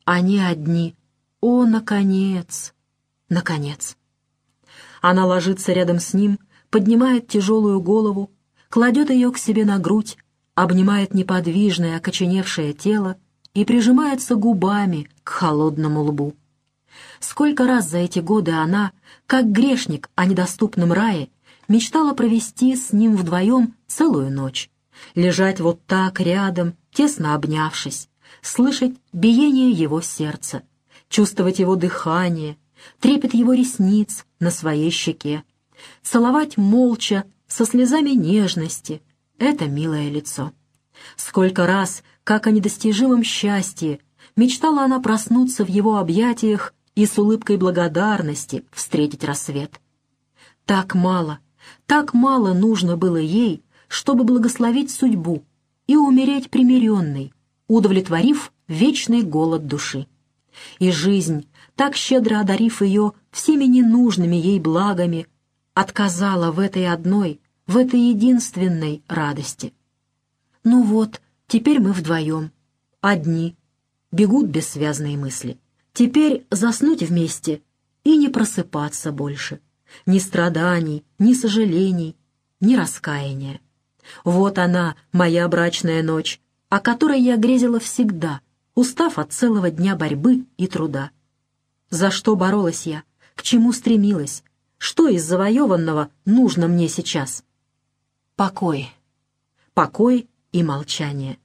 Они одни. О, наконец! Наконец! Она ложится рядом с ним, поднимает тяжелую голову, кладет ее к себе на грудь, обнимает неподвижное, окоченевшее тело и прижимается губами к холодному лбу. Сколько раз за эти годы она, как грешник о недоступном рае, мечтала провести с ним вдвоем целую ночь, лежать вот так рядом, тесно обнявшись, слышать биение его сердца, чувствовать его дыхание, трепет его ресниц на своей щеке, целовать молча, со слезами нежности, это милое лицо. Сколько раз, как о недостижимом счастье, мечтала она проснуться в его объятиях и с улыбкой благодарности встретить рассвет. Так мало нужно было ей, чтобы благословить судьбу и умереть примиренной, удовлетворив вечный голод души. И жизнь, так щедро одарив ее всеми ненужными ей благами, отказала в этой одной, в этой единственной радости. Ну вот, теперь мы вдвоем, одни, бегут бессвязные мысли. Теперь заснуть вместе и не просыпаться больше. Ни страданий, ни сожалений, ни раскаяния. Вот она, моя брачная ночь, о которой я грезила всегда, устав от целого дня борьбы и труда. За что боролась я? К чему стремилась? Что из завоеванного нужно мне сейчас? Покой. Покой и молчание.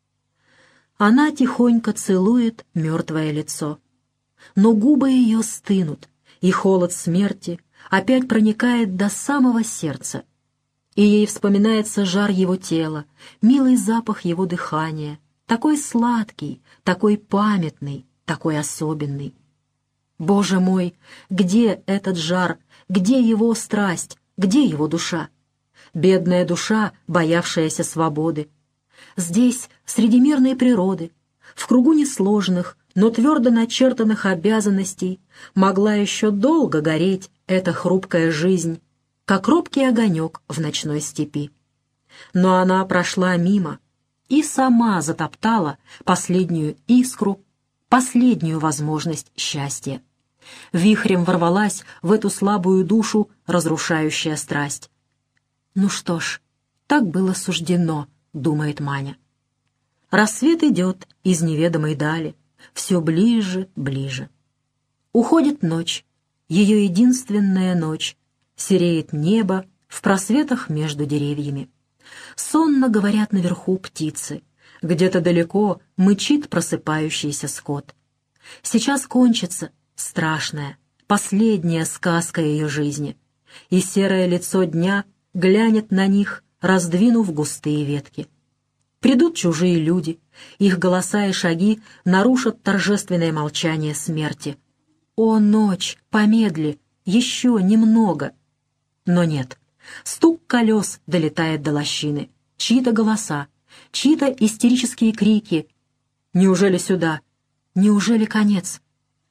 Она тихонько целует мертвое лицо. Но губы ее стынут, и холод смерти опять проникает до самого сердца. И ей вспоминается жар его тела, милый запах его дыхания, такой сладкий, такой памятный, такой особенный. Боже мой, где этот жар, где его страсть, где его душа? Бедная душа, боявшаяся свободы. Здесь, среди мирной природы, в кругу несложных, но твердо начертанных обязанностей, могла еще долго гореть эта хрупкая жизнь, как робкий огонек в ночной степи. Но она прошла мимо и сама затоптала последнюю искру, последнюю возможность счастья. Вихрем ворвалась в эту слабую душу разрушающая страсть. «Ну что ж, так было суждено», — думает Маня. Рассвет идет из неведомой дали, все ближе, ближе. Уходит ночь, ее единственная ночь, сереет небо в просветах между деревьями. Сонно говорят наверху птицы, где-то далеко мычит просыпающийся скот. Сейчас кончится страшная, последняя сказка ее жизни, и серое лицо дня глянет на них, раздвинув густые ветки. Придут чужие люди, их голоса и шаги нарушат торжественное молчание смерти. О, ночь, помедли, еще немного. Но нет, стук колес долетает до лощины, чьи-то голоса, чьи-то истерические крики. Неужели сюда? Неужели конец?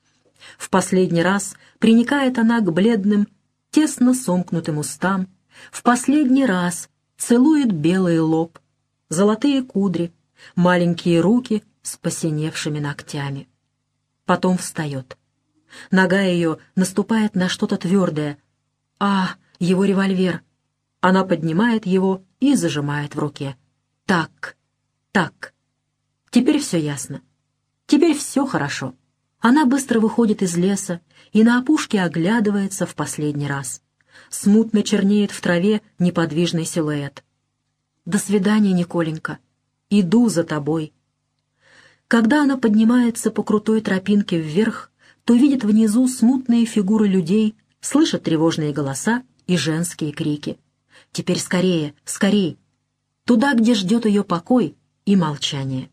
В последний раз приникает она к бледным, тесно сомкнутым устам, в последний раз целует белый лоб, золотые кудри, маленькие руки с посиневшими ногтями. Потом встает. Нога ее наступает на что-то твердое. А, его револьвер. Она поднимает его и зажимает в руке. Так, так. Теперь все ясно. Теперь все хорошо. Она быстро выходит из леса и на опушке оглядывается в последний раз. Смутно чернеет в траве неподвижный силуэт. «До свидания, Николенька. Иду за тобой». Когда она поднимается по крутой тропинке вверх, то видит внизу смутные фигуры людей, слышит тревожные голоса и женские крики. Теперь скорее, скорей! Туда, где ждет ее покой и молчание.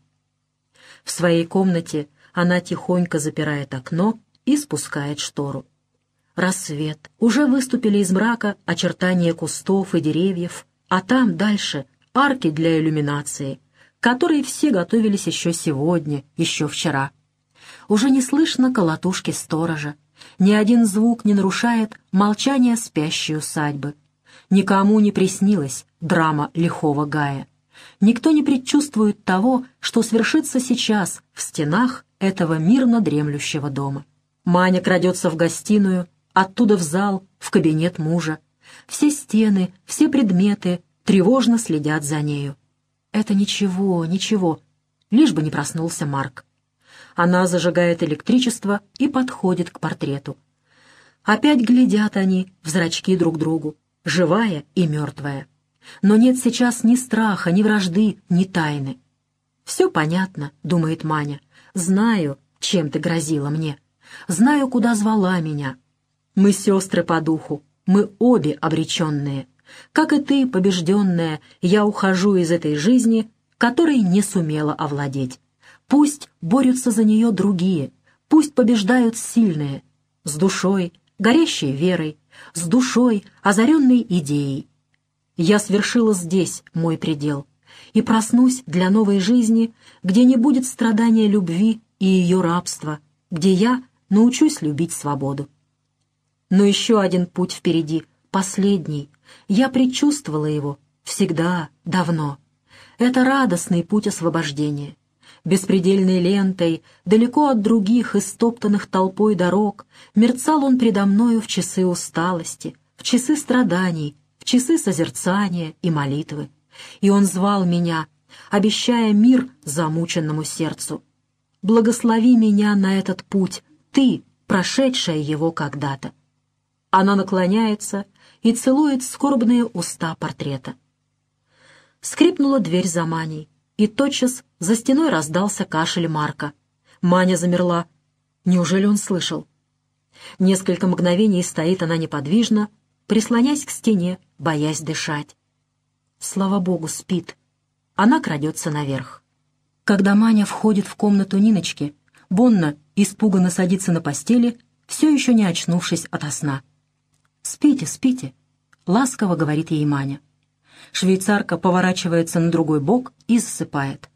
В своей комнате она тихонько запирает окно и спускает штору. Рассвет. Уже выступили из мрака очертания кустов и деревьев, а там дальше арки для иллюминации, к которой все готовились еще сегодня, еще вчера. Уже не слышно колотушки сторожа, ни один звук не нарушает молчание спящей усадьбы. Никому не приснилась драма лихого Гая. Никто не предчувствует того, что свершится сейчас в стенах этого мирно дремлющего дома. Маня крадется в гостиную, оттуда в зал, в кабинет мужа. Все стены, все предметы тревожно следят за нею. Это ничего, ничего, лишь бы не проснулся Марк. Она зажигает электричество и подходит к портрету. Опять глядят они в зрачки друг другу, живая и мертвая. Но нет сейчас ни страха, ни вражды, ни тайны. «Все понятно», — думает Маня. «Знаю, чем ты грозила мне. Знаю, куда звала меня. Мы сестры по духу, мы обе обреченные. Как и ты, побежденная, я ухожу из этой жизни, которой не сумела овладеть. Пусть борются за нее другие, пусть побеждают сильные, с душой, горящей верой, с душой, озаренной идеей. Я свершила здесь мой предел и проснусь для новой жизни, где не будет страдания любви и ее рабства, где я научусь любить свободу. Но еще один путь впереди, последний. Я предчувствовала его всегда, давно. Это радостный путь освобождения. Беспредельной лентой, далеко от других истоптанных толпой дорог, мерцал он предо мною в часы усталости, в часы страданий, в часы созерцания и молитвы. И он звал меня, обещая мир замученному сердцу. Благослови меня на этот путь, ты, прошедшая его когда-то. Она наклоняется и целует скорбные уста портрета. Скрипнула дверь за Маней, и тотчас за стеной раздался кашель Марка. Маня замерла. Неужели он слышал? Несколько мгновений стоит она неподвижно, прислонясь к стене, боясь дышать. Слава богу, спит. Она крадется наверх. Когда Маня входит в комнату Ниночки, Бонна испуганно садится на постели, все еще не очнувшись ото сна. «Спите, спите», — ласково говорит ей Маня. Швейцарка поворачивается на другой бок и засыпает.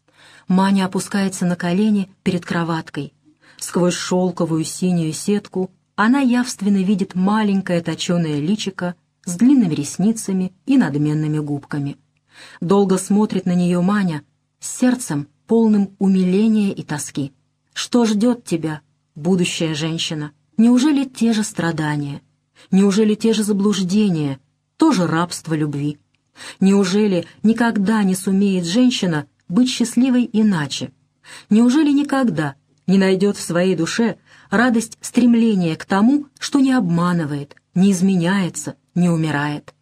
Маня опускается на колени перед кроваткой. Сквозь шелковую синюю сетку она явственно видит маленькое точеное личико с длинными ресницами и надменными губками. Долго смотрит на нее Маня с сердцем, полным умиления и тоски. Что ждет тебя, будущая женщина? Неужели те же страдания? Неужели те же заблуждения, тоже рабство любви? Неужели никогда не сумеет женщина быть счастливой иначе? Неужели никогда не найдет в своей душе радость стремления к тому, что не обманывает, не изменяется, не умирает?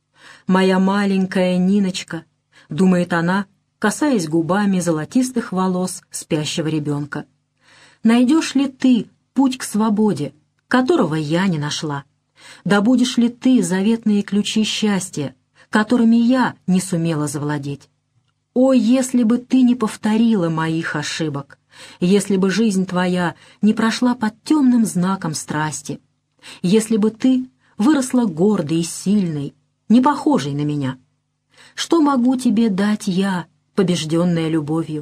«Моя маленькая Ниночка», — думает она, касаясь губами золотистых волос спящего ребенка. «Найдешь ли ты путь к свободе, которого я не нашла? Добудешь ли ты заветные ключи счастья, которыми я не сумела завладеть? О, если бы ты не повторила моих ошибок, если бы жизнь твоя не прошла под темным знаком страсти, если бы ты выросла гордой и сильной, не похожей на меня. Что могу тебе дать я, побежденная любовью?»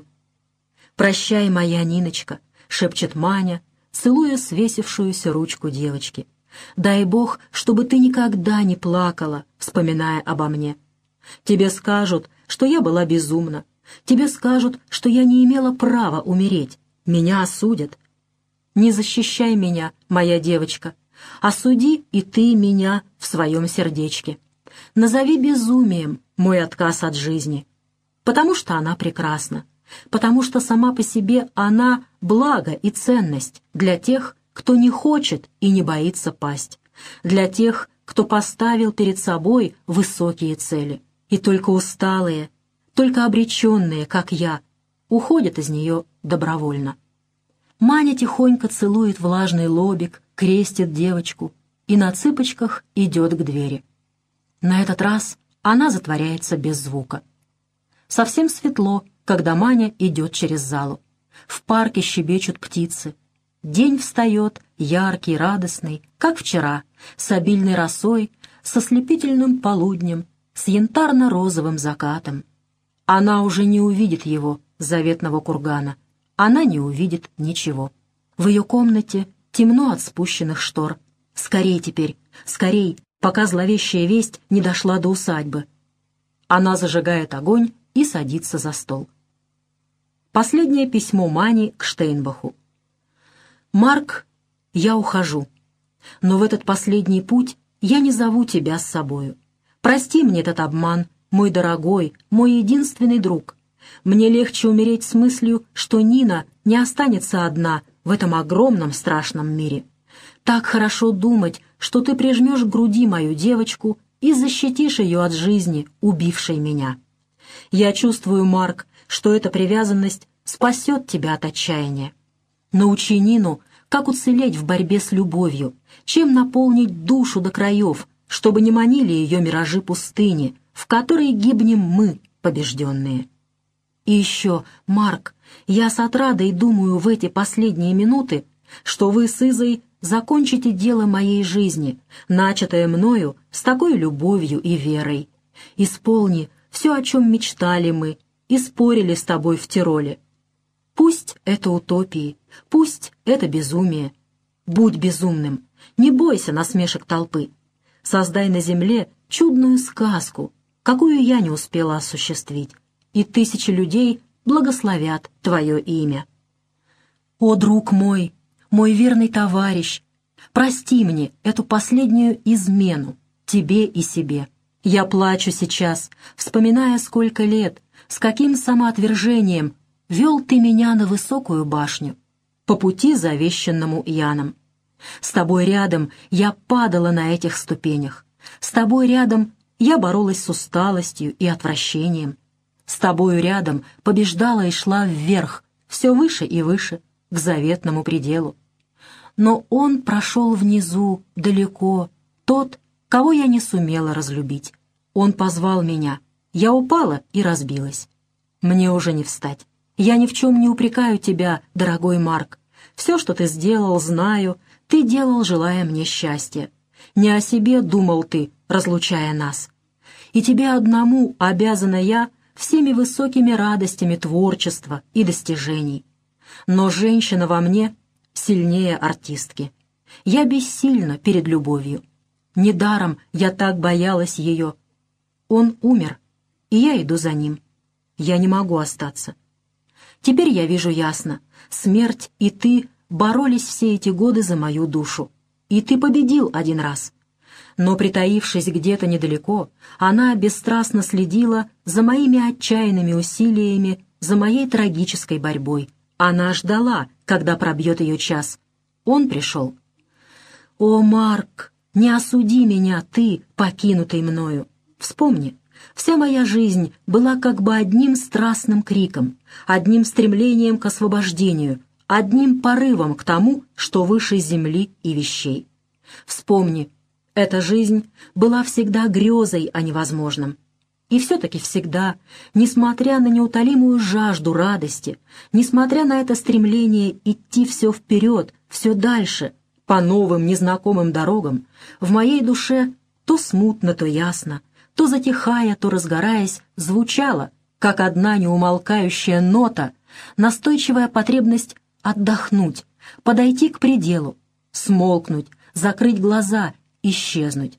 «Прощай, моя Ниночка», — шепчет Маня, целуя свесившуюся ручку девочки. «Дай Бог, чтобы ты никогда не плакала, вспоминая обо мне. Тебе скажут, что я была безумна. Тебе скажут, что я не имела права умереть. Меня осудят. Не защищай меня, моя девочка. Осуди и ты меня в своем сердечке. Назови безумием мой отказ от жизни. Потому что она прекрасна. Потому что сама по себе она благо и ценность для тех, кто не хочет и не боится пасть, для тех, кто поставил перед собой высокие цели. И только усталые, только обреченные, как я, уходят из нее добровольно. Маня тихонько целует влажный лобик, крестит девочку и на цыпочках идет к двери. На этот раз она затворяется без звука. Совсем светло, когда Маня идет через залу. В парке щебечут птицы. День встает, яркий, радостный, как вчера, с обильной росой, со слепительным полуднем, с янтарно-розовым закатом. Она уже не увидит его, заветного кургана. Она не увидит ничего. В ее комнате темно от спущенных штор. Скорей теперь, скорей, пока зловещая весть не дошла до усадьбы. Она зажигает огонь и садится за стол. Последнее письмо Мани к Штейнбаху. «Марк, я ухожу, но в этот последний путь я не зову тебя с собою. Прости мне этот обман, мой дорогой, мой единственный друг. Мне легче умереть с мыслью, что Нина не останется одна в этом огромном страшном мире. Так хорошо думать, что ты прижмешь к груди мою девочку и защитишь ее от жизни, убившей меня. Я чувствую, Марк, что эта привязанность спасет тебя от отчаяния. Научи Нину, как уцелеть в борьбе с любовью, чем наполнить душу до краев, чтобы не манили ее миражи пустыни, в которой гибнем мы, побежденные. И еще, Марк, я с отрадой думаю в эти последние минуты, что вы с Изой закончите дело моей жизни, начатое мною с такой любовью и верой. Исполни все, о чем мечтали мы и спорили с тобой в Тироле. Пусть это утопии, пусть это безумие. Будь безумным, не бойся насмешек толпы. Создай на земле чудную сказку, какую я не успела осуществить, и тысячи людей благословят твое имя. О, друг мой, мой верный товарищ, прости мне эту последнюю измену, тебе и себе. Я плачу сейчас, вспоминая, сколько лет, с каким самоотвержением вел ты меня на высокую башню, по пути, завещанному Яном. С тобой рядом я падала на этих ступенях, с тобой рядом я боролась с усталостью и отвращением, с тобою рядом побеждала и шла вверх, все выше и выше, к заветному пределу. Но он прошел внизу, далеко, тот, кого я не сумела разлюбить. Он позвал меня, я упала и разбилась. Мне уже не встать. Я ни в чем не упрекаю тебя, дорогой Марк. Все, что ты сделал, знаю, ты делал, желая мне счастья. Не о себе думал ты, разлучая нас. И тебе одному обязана я всеми высокими радостями творчества и достижений. Но женщина во мне сильнее артистки. Я бессильна перед любовью. Недаром я так боялась ее. Он умер, и я иду за ним. Я не могу остаться. Теперь я вижу ясно. Смерть и ты боролись все эти годы за мою душу. И ты победил один раз. Но, притаившись где-то недалеко, она бесстрастно следила за моими отчаянными усилиями, за моей трагической борьбой. Она ждала, когда пробьет ее час. Он пришел. О, Марк, не осуди меня, ты, покинутый мною. Вспомни, вся моя жизнь была как бы одним страстным криком, одним стремлением к освобождению, одним порывом к тому, что выше земли и вещей. Вспомни, эта жизнь была всегда грезой о невозможном. И все-таки всегда, несмотря на неутолимую жажду радости, несмотря на это стремление идти все вперед, все дальше, по новым незнакомым дорогам, в моей душе то смутно, то ясно, то затихая, то разгораясь, звучала, как одна неумолкающая нота, настойчивая потребность отдохнуть, подойти к пределу, смолкнуть, закрыть глаза, исчезнуть.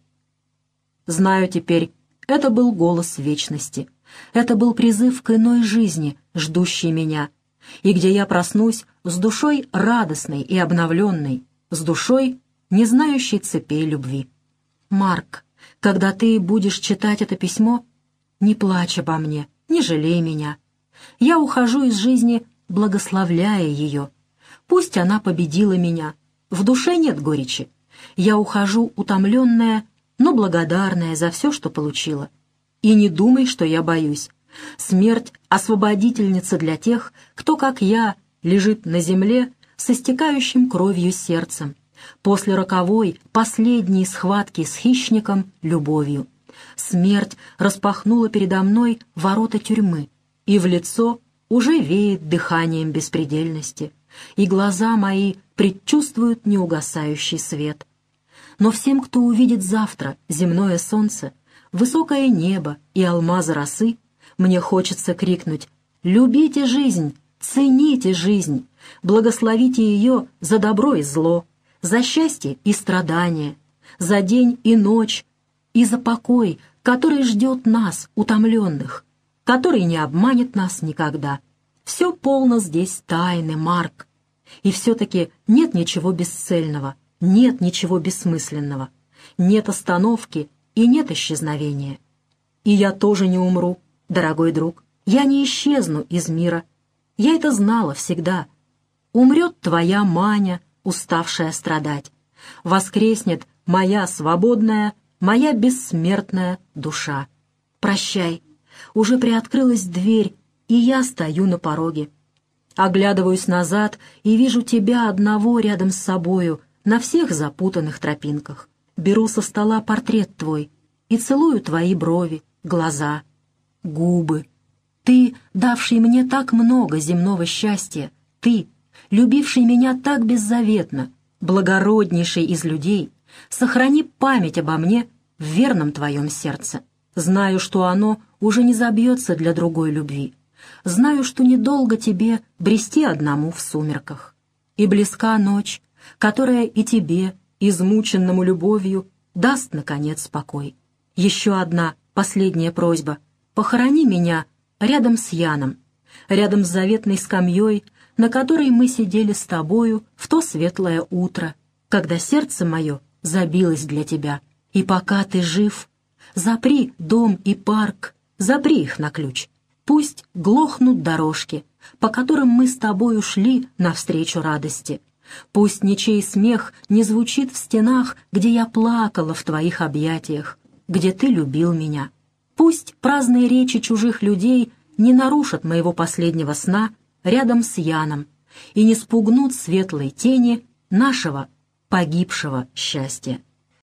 Знаю теперь, это был голос вечности, это был призыв к иной жизни, ждущей меня, и где я проснусь с душой радостной и обновленной, с душой, не знающей цепей любви. Марк, когда ты будешь читать это письмо, не плачь обо мне, не жалей меня. Я ухожу из жизни, благословляя ее. Пусть она победила меня, в душе нет горечи. Я ухожу утомленная, но благодарная за все, что получила. И не думай, что я боюсь. Смерть — освободительница для тех, кто, как я, лежит на земле с истекающим кровью сердцем, после роковой, последней схватки с хищником — любовью. Смерть распахнула передо мной ворота тюрьмы, и в лицо уже веет дыханием беспредельности, и глаза мои предчувствуют неугасающий свет. Но всем, кто увидит завтра земное солнце, высокое небо и алмазы росы, мне хочется крикнуть: «Любите жизнь, цените жизнь, благословите ее за добро и зло, за счастье и страдания, за день и ночь, и за покой, который ждет нас, утомленных, который не обманет нас никогда. Все полно здесь тайны, Марк. И все-таки нет ничего бесцельного, нет ничего бессмысленного, нет остановки и нет исчезновения. И я тоже не умру, дорогой друг, я не исчезну из мира. Я это знала всегда. Умрет твоя Маня, уставшая страдать. Воскреснет моя свободная, моя бессмертная душа. Прощай, уже приоткрылась дверь, и я стою на пороге. Оглядываюсь назад и вижу тебя одного рядом с собою на всех запутанных тропинках. Беру со стола портрет твой и целую твои брови, глаза, губы. Ты, давший мне так много земного счастья, ты, любивший меня так беззаветно, благороднейший из людей, сохрани память обо мне в верном твоем сердце. Знаю, что оно уже не забьется для другой любви. Знаю, что недолго тебе брести одному в сумерках. И близка ночь, которая и тебе, измученному любовью, даст, наконец, покой. Еще одна последняя просьба. Похорони меня рядом с Яном, рядом с заветной скамьей, на которой мы сидели с тобою в то светлое утро, когда сердце мое забилось для тебя. И пока ты жив, запри дом и парк, запри их на ключ. Пусть глохнут дорожки, по которым мы с тобою шли навстречу радости. Пусть ничей смех не звучит в стенах, где я плакала в твоих объятиях, где ты любил меня. Пусть праздные речи чужих людей не нарушат моего последнего сна рядом с Яном и не спугнут светлой тени нашего погибшего счастья.